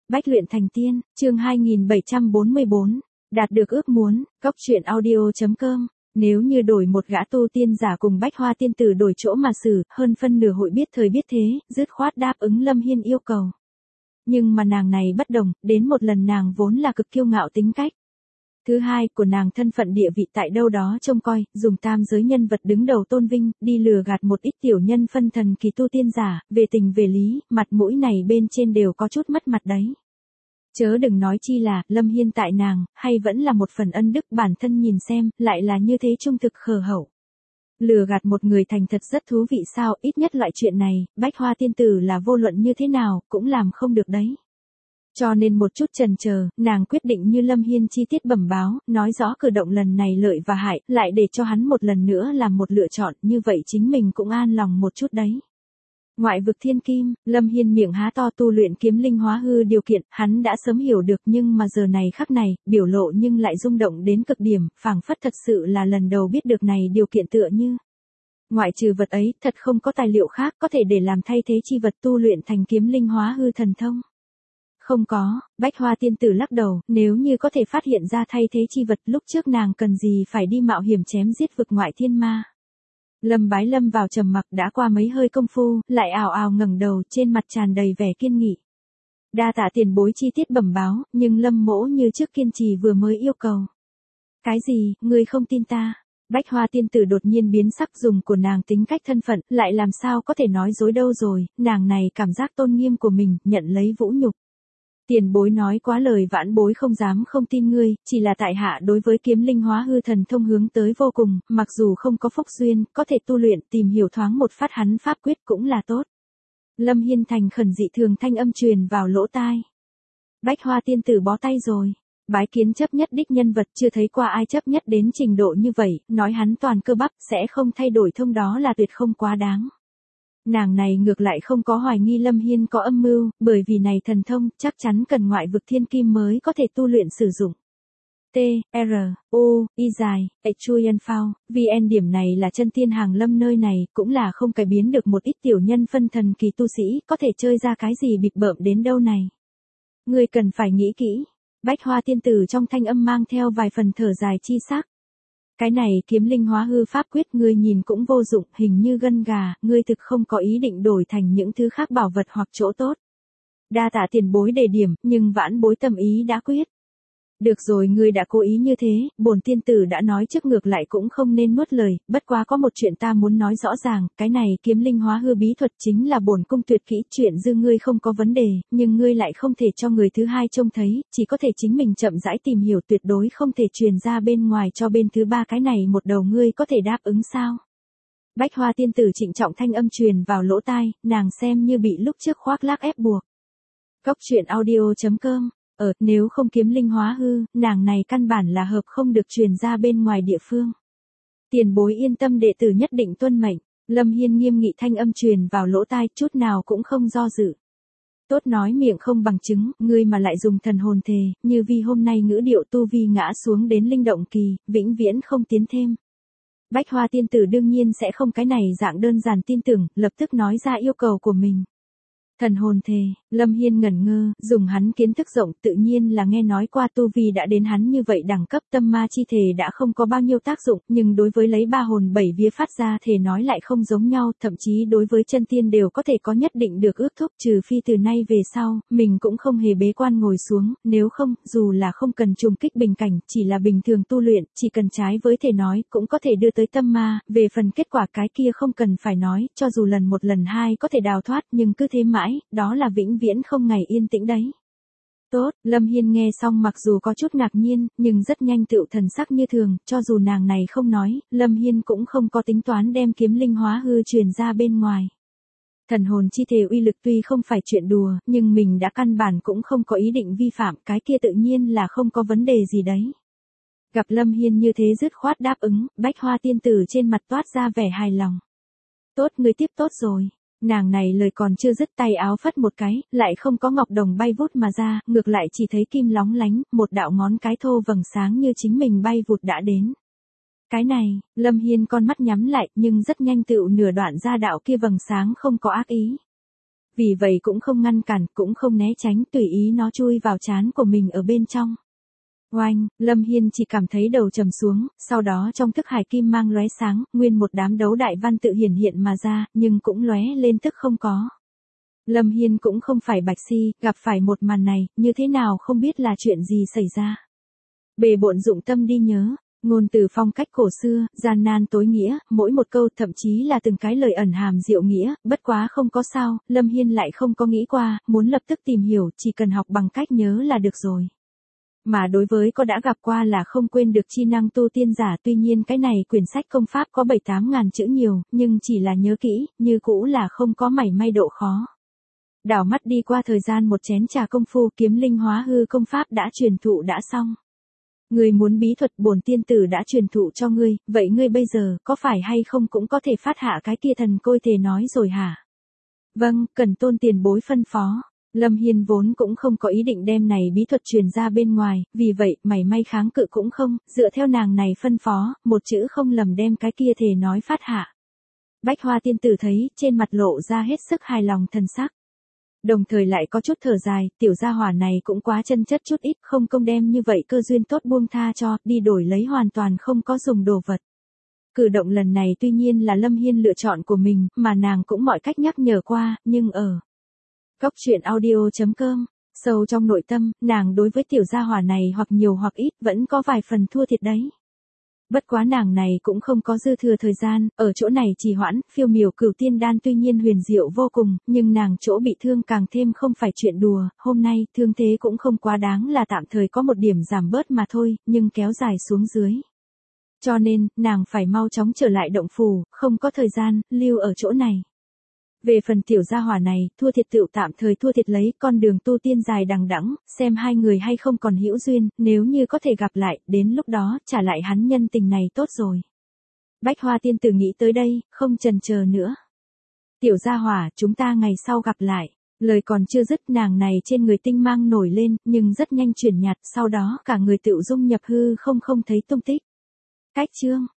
Bách luyện thành tiên, chương 2744, đạt được ước muốn, Cốc truyện audio.com. Nếu như đổi một gã tu tiên giả cùng Bách Hoa tiên tử đổi chỗ mà xử, hơn phân nửa hội biết thời biết thế, dứt khoát đáp ứng Lâm Hiên yêu cầu. Nhưng mà nàng này bất đồng, đến một lần nàng vốn là cực kiêu ngạo tính cách. Thứ hai, của nàng thân phận địa vị tại đâu đó trông coi, dùng tam giới nhân vật đứng đầu tôn vinh, đi lừa gạt một ít tiểu nhân phân thần kỳ tu tiên giả, về tình về lý, mặt mũi này bên trên đều có chút mất mặt đấy. Chớ đừng nói chi là, Lâm Hiên tại nàng, hay vẫn là một phần ân đức bản thân nhìn xem, lại là như thế trung thực khờ hậu. Lừa gạt một người thành thật rất thú vị sao, ít nhất loại chuyện này, Bách Hoa tiên tử là vô luận như thế nào, cũng làm không được đấy. Cho nên một chút chần chờ, nàng quyết định như Lâm Hiên chi tiết bẩm báo, nói rõ cử động lần này lợi và hại, lại để cho hắn một lần nữa làm một lựa chọn, như vậy chính mình cũng an lòng một chút đấy. Ngoại vực thiên kim, Lâm Hiên miệng há to tu luyện kiếm linh hóa hư điều kiện, hắn đã sớm hiểu được nhưng mà giờ này khắc này, biểu lộ nhưng lại rung động đến cực điểm, phảng phất thật sự là lần đầu biết được này điều kiện tựa như. Ngoại trừ vật ấy, thật không có tài liệu khác có thể để làm thay thế chi vật tu luyện thành kiếm linh hóa hư thần thông. Không có, Bách Hoa tiên tử lắc đầu, nếu như có thể phát hiện ra thay thế chi vật lúc trước nàng cần gì phải đi mạo hiểm chém giết vực ngoại thiên ma. Lâm Bái Lâm vào trầm mặc đã qua mấy hơi công phu, lại ào ào ngẩng đầu trên mặt tràn đầy vẻ kiên nghị. Đa tạ tiền bối chi tiết bẩm báo, nhưng Lâm mỗ như trước kiên trì vừa mới yêu cầu. Cái gì, ngươi không tin ta? Bách Hoa tiên tử đột nhiên biến sắc dùng của nàng tính cách thân phận, lại làm sao có thể nói dối đâu rồi, nàng này cảm giác tôn nghiêm của mình, nhận lấy vũ nhục. Tiền bối nói quá lời vãn bối không dám không tin ngươi, chỉ là tại hạ đối với kiếm linh hóa hư thần thông hướng tới vô cùng, mặc dù không có phúc duyên, có thể tu luyện tìm hiểu thoáng một phát hắn pháp quyết cũng là tốt. Lâm Hiên thành khẩn dị thường thanh âm truyền vào lỗ tai. Bách Hoa tiên tử bó tay rồi. Bái kiến chấp nhất đích nhân vật chưa thấy qua ai chấp nhất đến trình độ như vậy, nói hắn toàn cơ bắp sẽ không thay đổi thông đó là tuyệt không quá đáng. Nàng này ngược lại không có hoài nghi Lâm Hiên có âm mưu, bởi vì này thần thông chắc chắn cần ngoại vực thiên kim mới có thể tu luyện sử dụng. T, R, U, I dài, Chuyen Phao, VN điểm này là chân tiên hàng Lâm nơi này, cũng là không cải biến được một ít tiểu nhân phân thần kỳ tu sĩ, có thể chơi ra cái gì bịp bợm đến đâu này. Ngươi cần phải nghĩ kỹ. Bách Hoa tiên tử trong thanh âm mang theo vài phần thở dài chi sắc. Cái này kiếm linh hóa hư pháp quyết ngươi nhìn cũng vô dụng, hình như gân gà, ngươi thực không có ý định đổi thành những thứ khác bảo vật hoặc chỗ tốt. Đa tạ tiền bối đề điểm, nhưng vãn bối tâm ý đã quyết. Được rồi, ngươi đã cố ý như thế, bổn tiên tử đã nói trước ngược lại cũng không nên nuốt lời, bất quá có một chuyện ta muốn nói rõ ràng, cái này kiếm linh hóa hư bí thuật chính là bổn cung tuyệt kỹ, chuyện dư ngươi không có vấn đề, nhưng ngươi lại không thể cho người thứ hai trông thấy, chỉ có thể chính mình chậm rãi tìm hiểu, tuyệt đối không thể truyền ra bên ngoài cho bên thứ ba, cái này một đầu ngươi có thể đáp ứng sao? Bách Hoa tiên tử trịnh trọng thanh âm truyền vào lỗ tai, nàng xem như bị lúc trước khoác lác ép buộc. Cốc truyện audio.com. Nếu không kiếm linh hóa hư, nàng này căn bản là hợp không được truyền ra bên ngoài địa phương. Tiền bối yên tâm, đệ tử nhất định tuân mệnh. Lâm Hiên nghiêm nghị thanh âm truyền vào lỗ tai, chút nào cũng không do dự. Tốt nói miệng không bằng chứng, ngươi mà lại dùng thần hồn thề, như vì hôm nay ngữ điệu tu vi ngã xuống đến linh động kỳ, vĩnh viễn không tiến thêm. Bách Hoa tiên tử đương nhiên sẽ không cái này dạng đơn giản tin tưởng, lập tức nói ra yêu cầu của mình. Thần hồn thề, Lâm Hiên ngẩn ngơ, dùng hắn kiến thức rộng tự nhiên là nghe nói qua tu vi đã đến hắn như vậy đẳng cấp, tâm ma chi thể đã không có bao nhiêu tác dụng, nhưng đối với lấy ba hồn bảy vía phát ra thể nói lại không giống nhau, thậm chí đối với chân tiên đều có thể có nhất định được ước thúc, trừ phi từ nay về sau, mình cũng không hề bế quan ngồi xuống, nếu không, dù là không cần trùng kích bình cảnh, chỉ là bình thường tu luyện, chỉ cần trái với thể nói, cũng có thể đưa tới tâm ma, về phần kết quả cái kia không cần phải nói, cho dù lần một lần hai có thể đào thoát, nhưng cứ thế mãi, đó là vĩnh viễn không ngày yên tĩnh đấy. Tốt, Lâm Hiên nghe xong mặc dù có chút ngạc nhiên, nhưng rất nhanh tựu thần sắc như thường, cho dù nàng này không nói, Lâm Hiên cũng không có tính toán đem kiếm linh hóa hư truyền ra bên ngoài. Thần hồn chi thể uy lực tuy không phải chuyện đùa, nhưng mình đã căn bản cũng không có ý định vi phạm, cái kia tự nhiên là không có vấn đề gì đấy. Gặp Lâm Hiên như thế dứt khoát đáp ứng, Bách Hoa tiên tử trên mặt toát ra vẻ hài lòng. Tốt, ngươi tiếp tốt rồi. Nàng này lời còn chưa dứt, tay áo phất một cái, lại không có ngọc đồng bay vút mà ra, ngược lại chỉ thấy kim lóng lánh, một đạo ngón cái thô vầng sáng như chính mình bay vụt đã đến. Cái này, Lâm Hiên con mắt nhắm lại, nhưng rất nhanh tựu nửa đoạn ra đạo kia vầng sáng không có ác ý. Vì vậy cũng không ngăn cản, cũng không né tránh, tùy ý nó chui vào trán của mình ở bên trong. Oanh, Lâm Hiên chỉ cảm thấy đầu trầm xuống, sau đó trong thức hải kim mang lóe sáng, nguyên một đám đấu đại văn tự hiển hiện mà ra, nhưng cũng lóe lên tức không có. Lâm Hiên cũng không phải bạch si, gặp phải một màn này, như thế nào không biết là chuyện gì xảy ra. Bề bộn dụng tâm đi nhớ, ngôn từ phong cách cổ xưa, gian nan tối nghĩa, mỗi một câu thậm chí là từng cái lời ẩn hàm diệu nghĩa, bất quá không có sao, Lâm Hiên lại không có nghĩ qua, muốn lập tức tìm hiểu, chỉ cần học bằng cách nhớ là được rồi. Mà đối với có đã gặp qua là không quên được chi năng tu tiên giả, tuy nhiên cái này quyển sách công pháp có 7-8 ngàn chữ nhiều, nhưng chỉ là nhớ kỹ, như cũ là không có mảy may độ khó. Đảo mắt đi qua thời gian một chén trà công phu, kiếm linh hóa hư công pháp đã truyền thụ đã xong. Ngươi muốn bí thuật bổn tiên tử đã truyền thụ cho ngươi, vậy ngươi bây giờ có phải hay không cũng có thể phát hạ cái kia thần côi thể nói rồi hả? Vâng, cần tôn tiền bối phân phó. Lâm Hiên vốn cũng không có ý định đem này bí thuật truyền ra bên ngoài, vì vậy mảy may kháng cự cũng không, dựa theo nàng này phân phó, một chữ không lầm đem cái kia thể nói phát hạ. Bách Hoa tiên tử thấy, trên mặt lộ ra hết sức hài lòng thần sắc. Đồng thời lại có chút thở dài, tiểu gia hỏa này cũng quá chân chất chút ít, không công đem như vậy cơ duyên tốt buông tha cho, đi đổi lấy hoàn toàn không có dùng đồ vật. Cử động lần này tuy nhiên là Lâm Hiên lựa chọn của mình, mà nàng cũng mọi cách nhắc nhở qua, nhưng ở Góc truyện audio.com, sâu trong nội tâm, nàng đối với tiểu gia hỏa này hoặc nhiều hoặc ít vẫn có vài phần thua thiệt đấy. Bất quá nàng này cũng không có dư thừa thời gian, ở chỗ này trì hoãn, phiêu miểu cửu tiên đan tuy nhiên huyền diệu vô cùng, nhưng nàng chỗ bị thương càng thêm không phải chuyện đùa, hôm nay thương thế cũng không quá đáng là tạm thời có một điểm giảm bớt mà thôi, nhưng kéo dài xuống dưới. Cho nên, nàng phải mau chóng trở lại động phủ, không có thời gian, lưu ở chỗ này. Về phần tiểu gia hỏa này, thua thiệt tựu tạm thời thua thiệt lấy, con đường tu tiên dài đằng đẵng, xem hai người hay không còn hữu duyên, nếu như có thể gặp lại, đến lúc đó, trả lại hắn nhân tình này tốt rồi. Bách Hoa tiên tử nghĩ tới đây, không chần chờ nữa. Tiểu gia hỏa, chúng ta ngày sau gặp lại. Lời còn chưa dứt, nàng này trên người tinh mang nổi lên, nhưng rất nhanh chuyển nhạt, sau đó cả người tựu dung nhập hư không thấy tung tích. Cách chương